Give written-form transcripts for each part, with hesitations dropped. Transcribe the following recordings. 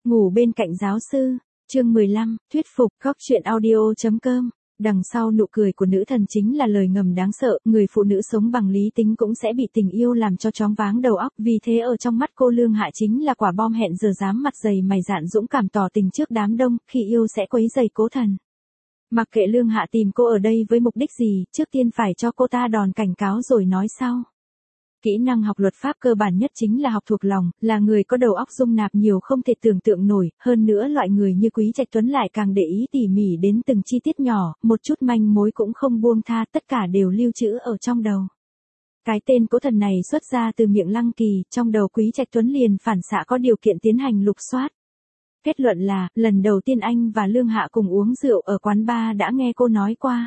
Ngủ bên cạnh giáo sư, chương 15, thuyết phục, góc truyện audio.com. Đằng sau nụ cười của nữ thần chính là lời ngầm đáng sợ, người phụ nữ sống bằng lý tính cũng sẽ bị tình yêu làm cho choáng váng đầu óc, vì thế ở trong mắt cô Lương Hạ chính là quả bom hẹn giờ, dám mặt dày mày dạn dũng cảm tỏ tình trước đám đông, khi yêu sẽ quấy rầy cố thần. Mặc kệ Lương Hạ tìm cô ở đây với mục đích gì, trước tiên phải cho cô ta đòn cảnh cáo rồi nói sau. Kỹ năng học luật pháp cơ bản nhất chính là học thuộc lòng, là người có đầu óc dung nạp nhiều không thể tưởng tượng nổi, hơn nữa loại người như Quý Trạch Tuấn lại càng để ý tỉ mỉ đến từng chi tiết nhỏ, một chút manh mối cũng không buông tha, tất cả đều lưu trữ ở trong đầu. Cái tên cố thần này xuất ra từ miệng Lăng Kỳ, trong đầu Quý Trạch Tuấn liền phản xạ có điều kiện tiến hành lục soát. Kết luận là, lần đầu tiên anh và Lương Hạ cùng uống rượu ở quán bar đã nghe cô nói qua.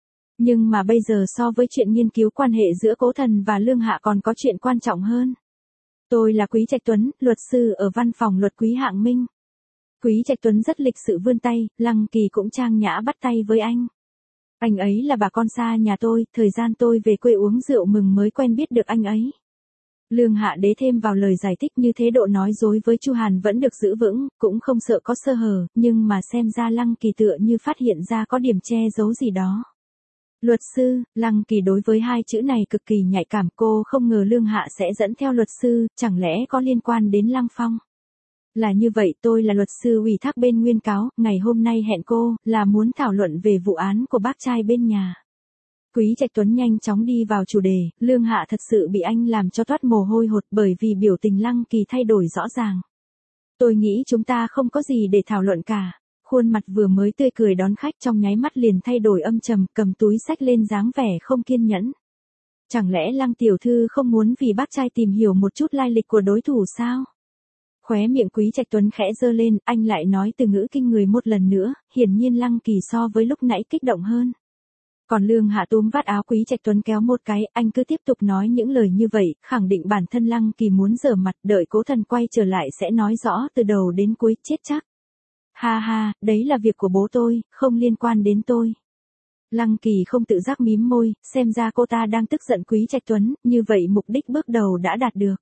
Nhưng mà bây giờ so với chuyện nghiên cứu quan hệ giữa cố thần và Lương Hạ còn có chuyện quan trọng hơn. Tôi là Quý Trạch Tuấn, luật sư ở văn phòng luật Quý Hạng Minh. Quý Trạch Tuấn rất lịch sự vươn tay, Lăng Kỳ cũng trang nhã bắt tay với anh. Anh ấy là bà con xa nhà tôi, thời gian tôi về quê uống rượu mừng mới quen biết được anh ấy. Lương Hạ đế thêm vào lời giải thích, như thế độ nói dối với Chu Hàn vẫn được giữ vững, cũng không sợ có sơ hở, nhưng mà xem ra Lăng Kỳ tựa như phát hiện ra có điểm che giấu gì đó. Luật sư, Lăng Kỳ đối với hai chữ này cực kỳ nhạy cảm, cô không ngờ Lương Hạ sẽ dẫn theo luật sư, chẳng lẽ có liên quan đến Lăng Phong. Là như vậy, tôi là luật sư ủy thác bên nguyên cáo, ngày hôm nay hẹn cô, là muốn thảo luận về vụ án của bác trai bên nhà. Quý Trạch Tuấn nhanh chóng đi vào chủ đề, Lương Hạ thật sự bị anh làm cho toát mồ hôi hột bởi vì biểu tình Lăng Kỳ thay đổi rõ ràng. Tôi nghĩ chúng ta không có gì để thảo luận cả. Khuôn mặt vừa mới tươi cười đón khách trong nháy mắt liền thay đổi âm trầm, cầm túi xách lên dáng vẻ không kiên nhẫn. Chẳng lẽ Lăng tiểu thư không muốn vì bác trai tìm hiểu một chút lai lịch của đối thủ sao? Khóe miệng Quý Trạch Tuấn khẽ giơ lên, anh lại nói từ ngữ kinh người một lần nữa, hiển nhiên Lăng Kỳ so với lúc nãy kích động hơn. Còn Lương Hạ túm vạt áo Quý Trạch Tuấn kéo một cái, anh cứ tiếp tục nói những lời như vậy, khẳng định bản thân Lăng Kỳ muốn giở mặt, đợi cố thần quay trở lại sẽ nói rõ từ đầu đến cuối, chết chắc. Ha ha, đấy là việc của bố tôi, không liên quan đến tôi. Lăng Kỳ không tự giác mím môi, xem ra cô ta đang tức giận Quý Trạch Tuấn, như vậy mục đích bước đầu đã đạt được.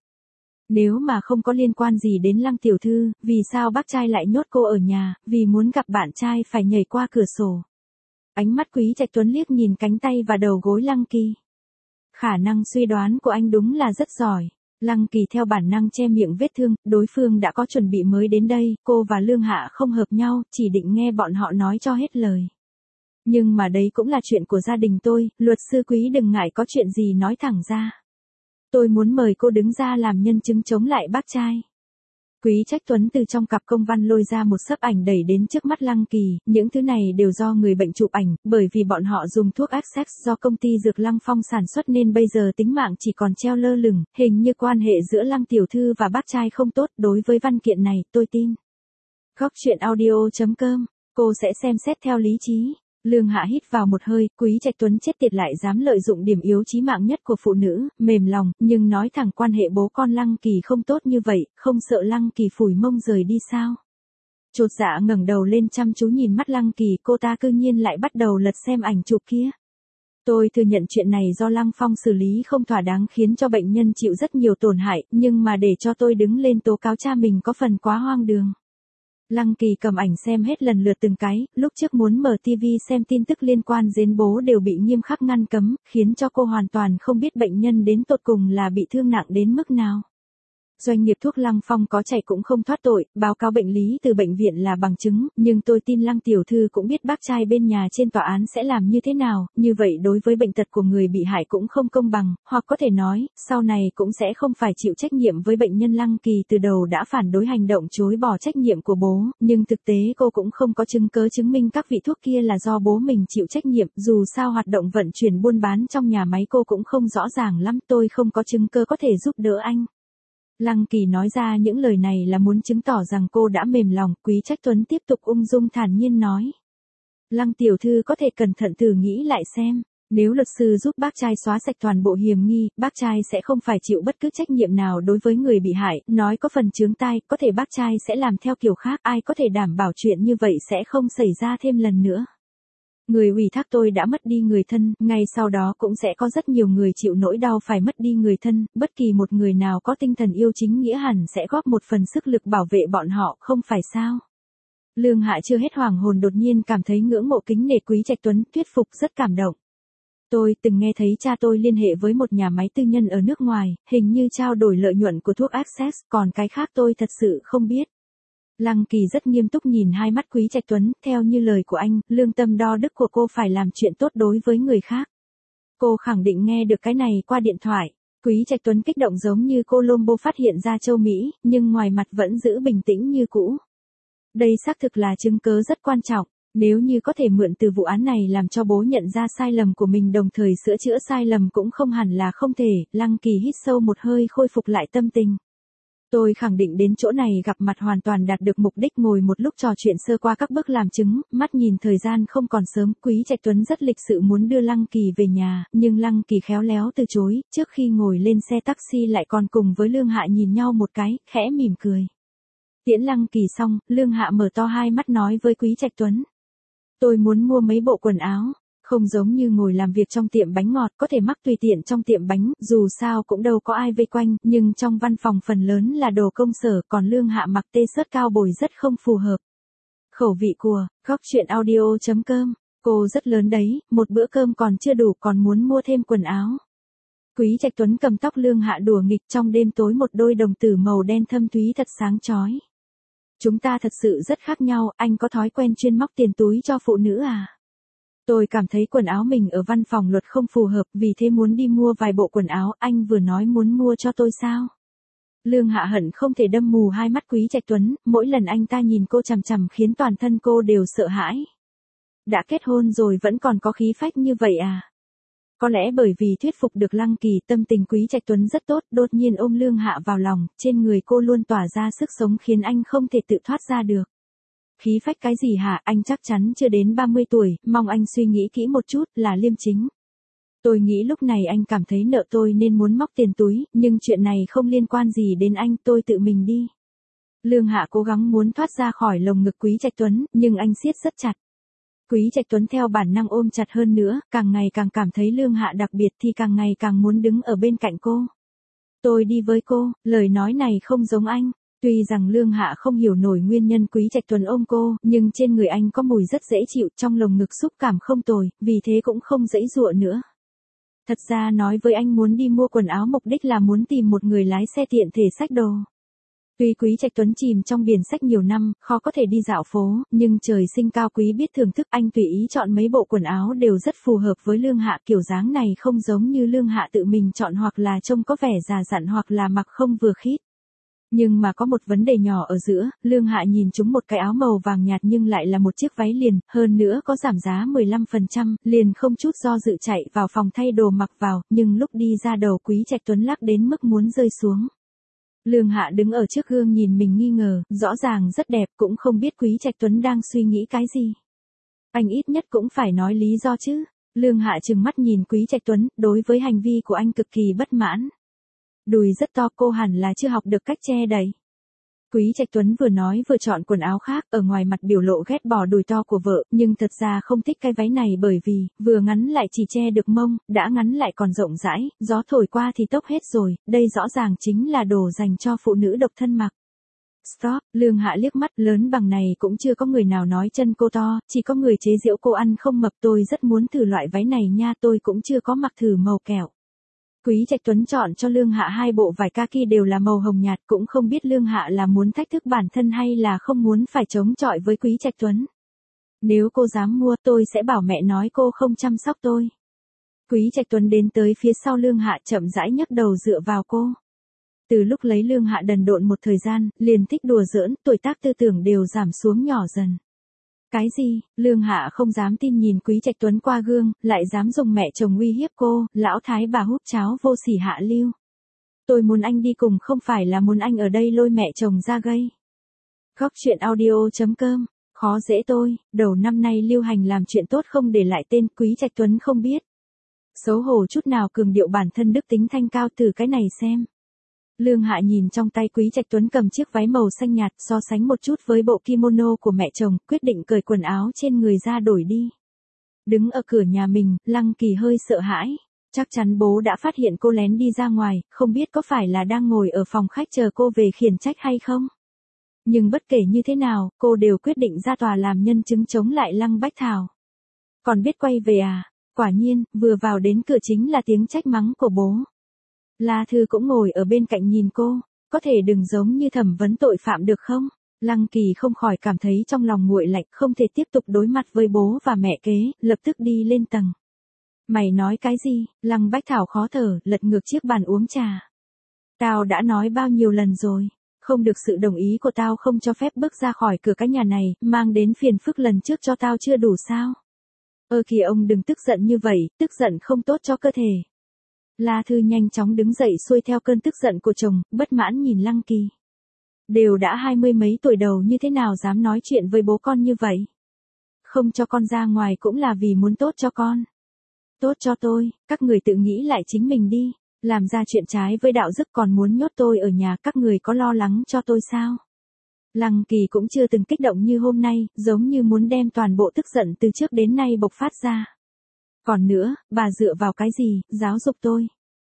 Nếu mà không có liên quan gì đến Lăng tiểu thư, vì sao bác trai lại nhốt cô ở nhà, vì muốn gặp bạn trai phải nhảy qua cửa sổ. Ánh mắt Quý Trạch Tuấn liếc nhìn cánh tay và đầu gối Lăng Kỳ. Khả năng suy đoán của anh đúng là rất giỏi. Lăng Kỳ theo bản năng che miệng vết thương, đối phương đã có chuẩn bị mới đến đây, cô và Lương Hạ không hợp nhau, chỉ định nghe bọn họ nói cho hết lời. Nhưng mà đấy cũng là chuyện của gia đình tôi, luật sư Quý đừng ngại, có chuyện gì nói thẳng ra. Tôi muốn mời cô đứng ra làm nhân chứng chống lại bác trai. Quý Trạch Tuấn từ trong cặp công văn lôi ra một xấp ảnh đẩy đến trước mắt Lăng Kỳ, những thứ này đều do người bệnh chụp ảnh, bởi vì bọn họ dùng thuốc Access do công ty dược Lăng Phong sản xuất nên bây giờ tính mạng chỉ còn treo lơ lửng, hình như quan hệ giữa Lăng tiểu thư và bác trai không tốt, đối với văn kiện này, tôi tin. Góc truyện audio.com, cô sẽ xem xét theo lý trí. Lương Hạ hít vào một hơi, Quý Trạch Tuấn chết tiệt lại dám lợi dụng điểm yếu chí mạng nhất của phụ nữ, mềm lòng, nhưng nói thẳng quan hệ bố con Lăng Kỳ không tốt như vậy, không sợ Lăng Kỳ phủi mông rời đi sao? Chột dạ ngẩng đầu lên chăm chú nhìn mắt Lăng Kỳ, cô ta cư nhiên lại bắt đầu lật xem ảnh chụp kia. Tôi thừa nhận chuyện này do Lăng Phong xử lý không thỏa đáng khiến cho bệnh nhân chịu rất nhiều tổn hại, nhưng mà để cho tôi đứng lên tố cáo cha mình có phần quá hoang đường. Lăng Kỳ cầm ảnh xem hết lần lượt từng cái, lúc trước muốn mở TV xem tin tức liên quan đến bố đều bị nghiêm khắc ngăn cấm, khiến cho cô hoàn toàn không biết bệnh nhân đến tột cùng là bị thương nặng đến mức nào. Doanh nghiệp thuốc Lăng Phong có chạy cũng không thoát tội, báo cáo bệnh lý từ bệnh viện là bằng chứng, nhưng tôi tin Lăng tiểu thư cũng biết bác trai bên nhà trên tòa án sẽ làm như thế nào, như vậy đối với bệnh tật của người bị hại cũng không công bằng, hoặc có thể nói, sau này cũng sẽ không phải chịu trách nhiệm với bệnh nhân. Lăng Kỳ từ đầu đã phản đối hành động chối bỏ trách nhiệm của bố, nhưng thực tế cô cũng không có chứng cớ chứng minh các vị thuốc kia là do bố mình chịu trách nhiệm, dù sao hoạt động vận chuyển buôn bán trong nhà máy cô cũng không rõ ràng lắm, tôi không có chứng cứ có thể giúp đỡ anh. Lăng Kỳ nói ra những lời này là muốn chứng tỏ rằng cô đã mềm lòng, Quý Trạch Tuấn tiếp tục ung dung thản nhiên nói. Lăng tiểu thư có thể cẩn thận thử nghĩ lại xem, nếu luật sư giúp bác trai xóa sạch toàn bộ hiểm nghi, bác trai sẽ không phải chịu bất cứ trách nhiệm nào đối với người bị hại, nói có phần chướng tai, có thể bác trai sẽ làm theo kiểu khác, ai có thể đảm bảo chuyện như vậy sẽ không xảy ra thêm lần nữa. Người ủy thác tôi đã mất đi người thân, ngay sau đó cũng sẽ có rất nhiều người chịu nỗi đau phải mất đi người thân, bất kỳ một người nào có tinh thần yêu chính nghĩa hẳn sẽ góp một phần sức lực bảo vệ bọn họ, không phải sao? Lương Hạ chưa hết hoàng hồn đột nhiên cảm thấy ngưỡng mộ kính nể Quý Trạch Tuấn, thuyết phục rất cảm động. Tôi từng nghe thấy cha tôi liên hệ với một nhà máy tư nhân ở nước ngoài, hình như trao đổi lợi nhuận của thuốc Access, còn cái khác tôi thật sự không biết. Lăng Kỳ rất nghiêm túc nhìn hai mắt Quý Trạch Tuấn, theo như lời của anh, lương tâm đo đức của cô phải làm chuyện tốt đối với người khác. Cô khẳng định nghe được cái này qua điện thoại. Quý Trạch Tuấn kích động giống như Colombo phát hiện ra châu Mỹ, nhưng ngoài mặt vẫn giữ bình tĩnh như cũ. Đây xác thực là chứng cớ rất quan trọng. Nếu như có thể mượn từ vụ án này làm cho bố nhận ra sai lầm của mình đồng thời sửa chữa sai lầm cũng không hẳn là không thể. Lăng Kỳ hít sâu một hơi khôi phục lại tâm tình. Tôi khẳng định đến chỗ này gặp mặt hoàn toàn đạt được mục đích, ngồi một lúc trò chuyện sơ qua các bước làm chứng, mắt nhìn thời gian không còn sớm, Quý Trạch Tuấn rất lịch sự muốn đưa Lăng Kỳ về nhà, nhưng Lăng Kỳ khéo léo từ chối, trước khi ngồi lên xe taxi lại còn cùng với Lương Hạ nhìn nhau một cái, khẽ mỉm cười. Tiễn Lăng Kỳ xong, Lương Hạ mở to hai mắt nói với Quý Trạch Tuấn. Tôi muốn mua mấy bộ quần áo. Không giống như ngồi làm việc trong tiệm bánh ngọt, có thể mắc tùy tiện trong tiệm bánh, dù sao cũng đâu có ai vây quanh, nhưng trong văn phòng phần lớn là đồ công sở, còn Lương Hạ mặc t-shirt cao bồi rất không phù hợp. Khẩu vị của, góc chuyện audio.com, cô rất lớn đấy, một bữa cơm còn chưa đủ còn muốn mua thêm quần áo. Quý Trạch Tuấn cầm tóc Lương Hạ đùa nghịch, trong đêm tối một đôi đồng tử màu đen thâm thúy thật sáng chói. Chúng ta thật sự rất khác nhau, anh có thói quen chuyên móc tiền túi cho phụ nữ à? Tôi cảm thấy quần áo mình ở văn phòng luật không phù hợp, vì thế muốn đi mua vài bộ quần áo, anh vừa nói muốn mua cho tôi sao? Lương Hạ hận không thể đâm mù hai mắt Quý Trạch Tuấn, mỗi lần anh ta nhìn cô chằm chằm khiến toàn thân cô đều sợ hãi. Đã kết hôn rồi vẫn còn có khí phách như vậy à? Có lẽ bởi vì thuyết phục được Lăng Kỳ, tâm tình Quý Trạch Tuấn rất tốt, đột nhiên ôm Lương Hạ vào lòng, trên người cô luôn tỏa ra sức sống khiến anh không thể tự thoát ra được. Khí phách cái gì hả, anh chắc chắn chưa đến 30 tuổi, mong anh suy nghĩ kỹ một chút, là liêm chính. Tôi nghĩ lúc này anh cảm thấy nợ tôi nên muốn móc tiền túi, nhưng chuyện này không liên quan gì đến anh, tôi tự mình đi. Lương Hạ cố gắng muốn thoát ra khỏi lồng ngực Quý Trạch Tuấn, nhưng anh siết rất chặt. Quý Trạch Tuấn theo bản năng ôm chặt hơn nữa, càng ngày càng cảm thấy Lương Hạ đặc biệt thì càng ngày càng muốn đứng ở bên cạnh cô. Tôi đi với cô, lời nói này không giống anh. Tuy rằng Lương Hạ không hiểu nổi nguyên nhân Quý Trạch Tuấn ôm cô, nhưng trên người anh có mùi rất dễ chịu, trong lồng ngực xúc cảm không tồi, vì thế cũng không dãy dụa nữa. Thật ra nói với anh muốn đi mua quần áo mục đích là muốn tìm một người lái xe tiện thể xách đồ. Tuy Quý Trạch Tuấn chìm trong biển sách nhiều năm, khó có thể đi dạo phố, nhưng trời sinh cao quý biết thưởng thức, anh tùy ý chọn mấy bộ quần áo đều rất phù hợp với Lương Hạ, kiểu dáng này không giống như Lương Hạ tự mình chọn hoặc là trông có vẻ già dặn hoặc là mặc không vừa khít. Nhưng mà có một vấn đề nhỏ ở giữa, Lương Hạ nhìn chúng một cái áo màu vàng nhạt nhưng lại là một chiếc váy liền, hơn nữa có giảm giá 15%, liền không chút do dự chạy vào phòng thay đồ mặc vào, nhưng lúc đi ra đầu Quý Trạch Tuấn lắc đến mức muốn rơi xuống. Lương Hạ đứng ở trước gương nhìn mình nghi ngờ, rõ ràng rất đẹp, cũng không biết Quý Trạch Tuấn đang suy nghĩ cái gì. Anh ít nhất cũng phải nói lý do chứ. Lương Hạ trừng mắt nhìn Quý Trạch Tuấn, đối với hành vi của anh cực kỳ bất mãn. Đùi rất to, cô hẳn là chưa học được cách che đậy. Quý Trạch Tuấn vừa nói vừa chọn quần áo khác, ở ngoài mặt biểu lộ ghét bỏ đùi to của vợ, nhưng thật ra không thích cái váy này bởi vì, vừa ngắn lại chỉ che được mông, đã ngắn lại còn rộng rãi, gió thổi qua thì tốc hết rồi, đây rõ ràng chính là đồ dành cho phụ nữ độc thân mặc. Stop, Lương Hạ liếc mắt, lớn bằng này cũng chưa có người nào nói chân cô to, chỉ có người chế giễu cô ăn không mập, tôi rất muốn thử loại váy này nha, tôi cũng chưa có mặc thử màu kẹo. Quý Trạch Tuấn chọn cho Lương Hạ hai bộ vải kaki đều là màu hồng nhạt, cũng không biết Lương Hạ là muốn thách thức bản thân hay là không muốn phải chống chọi với Quý Trạch Tuấn. Nếu cô dám mua, tôi sẽ bảo mẹ nói cô không chăm sóc tôi. Quý Trạch Tuấn đến tới phía sau Lương Hạ chậm rãi nhấc đầu dựa vào cô. Từ lúc lấy Lương Hạ đần độn một thời gian, liền thích đùa giỡn, tuổi tác tư tưởng đều giảm xuống nhỏ dần. Cái gì, Lương Hạ không dám tin nhìn Quý Trạch Tuấn qua gương, lại dám dùng mẹ chồng uy hiếp cô, lão thái bà húp cháo vô sỉ hạ lưu. Tôi muốn anh đi cùng không phải là muốn anh ở đây lôi mẹ chồng ra gây. Góc chuyện audio.com, khó dễ tôi, đầu năm nay lưu hành làm chuyện tốt không để lại tên, Quý Trạch Tuấn không biết. Xấu hổ chút nào, cường điệu bản thân đức tính thanh cao, từ cái này xem. Lương Hạ nhìn trong tay Quý Trạch Tuấn cầm chiếc váy màu xanh nhạt, so sánh một chút với bộ kimono của mẹ chồng, quyết định cởi quần áo trên người ra đổi đi. Đứng ở cửa nhà mình, Lăng Kỳ hơi sợ hãi. Chắc chắn bố đã phát hiện cô lén đi ra ngoài, không biết có phải là đang ngồi ở phòng khách chờ cô về khiển trách hay không. Nhưng bất kể như thế nào, cô đều quyết định ra tòa làm nhân chứng chống lại Lăng Bách Thảo. Còn biết quay về à? Quả nhiên, vừa vào đến cửa chính là tiếng trách mắng của bố. La Thư cũng ngồi ở bên cạnh nhìn cô, có thể đừng giống như thẩm vấn tội phạm được không? Lăng Kỳ không khỏi cảm thấy trong lòng nguội lạnh, không thể tiếp tục đối mặt với bố và mẹ kế, lập tức đi lên tầng. Mày nói cái gì? Lăng Bách Thảo khó thở, lật ngược chiếc bàn uống trà. Tao đã nói bao nhiêu lần rồi, không được sự đồng ý của tao không cho phép bước ra khỏi cửa cái nhà này, mang đến phiền phức lần trước cho tao chưa đủ sao? Kìa ông đừng tức giận như vậy, tức giận không tốt cho cơ thể. La Thư nhanh chóng đứng dậy xuôi theo cơn tức giận của chồng, bất mãn nhìn Lăng Kỳ. Đều đã 20 mấy tuổi đầu như thế nào dám nói chuyện với bố con như vậy? Không cho con ra ngoài cũng là vì muốn tốt cho con. Tốt cho tôi, các người tự nghĩ lại chính mình đi, làm ra chuyện trái với đạo đức còn muốn nhốt tôi ở nhà, các người có lo lắng cho tôi sao? Lăng Kỳ cũng chưa từng kích động như hôm nay, giống như muốn đem toàn bộ tức giận từ trước đến nay bộc phát ra. Còn nữa, bà dựa vào cái gì, giáo dục tôi?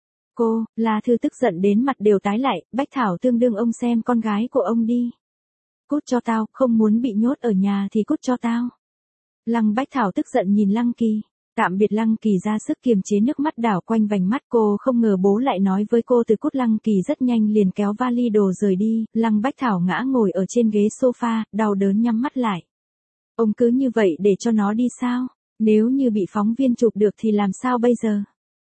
Cô, La Thư tức giận đến mặt đều tái lại, Bách Thảo tương đương ông xem con gái của ông đi. Cút cho tao, không muốn bị nhốt ở nhà thì cút cho tao. Lăng Bách Thảo tức giận nhìn Lăng Kỳ. Tạm biệt. Lăng Kỳ ra sức kiềm chế nước mắt đảo quanh vành mắt, cô không ngờ bố lại nói với cô từ cút. Lăng Kỳ rất nhanh liền kéo vali đồ rời đi, Lăng Bách Thảo ngã ngồi ở trên ghế sofa, đau đớn nhắm mắt lại. Ông cứ như vậy để cho nó đi sao? Nếu như bị phóng viên chụp được thì làm sao bây giờ?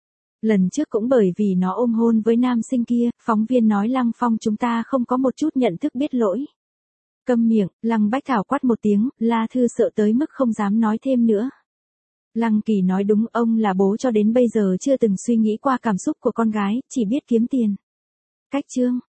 Lần trước cũng bởi vì nó ôm hôn với nam sinh kia, phóng viên nói Lăng Phong chúng ta không có một chút nhận thức biết lỗi. Câm miệng, Lăng Bách Thảo quát một tiếng, La Thư sợ tới mức không dám nói thêm nữa. Lăng Kỳ nói đúng, ông là bố cho đến bây giờ chưa từng suy nghĩ qua cảm xúc của con gái, chỉ biết kiếm tiền. Cách chương.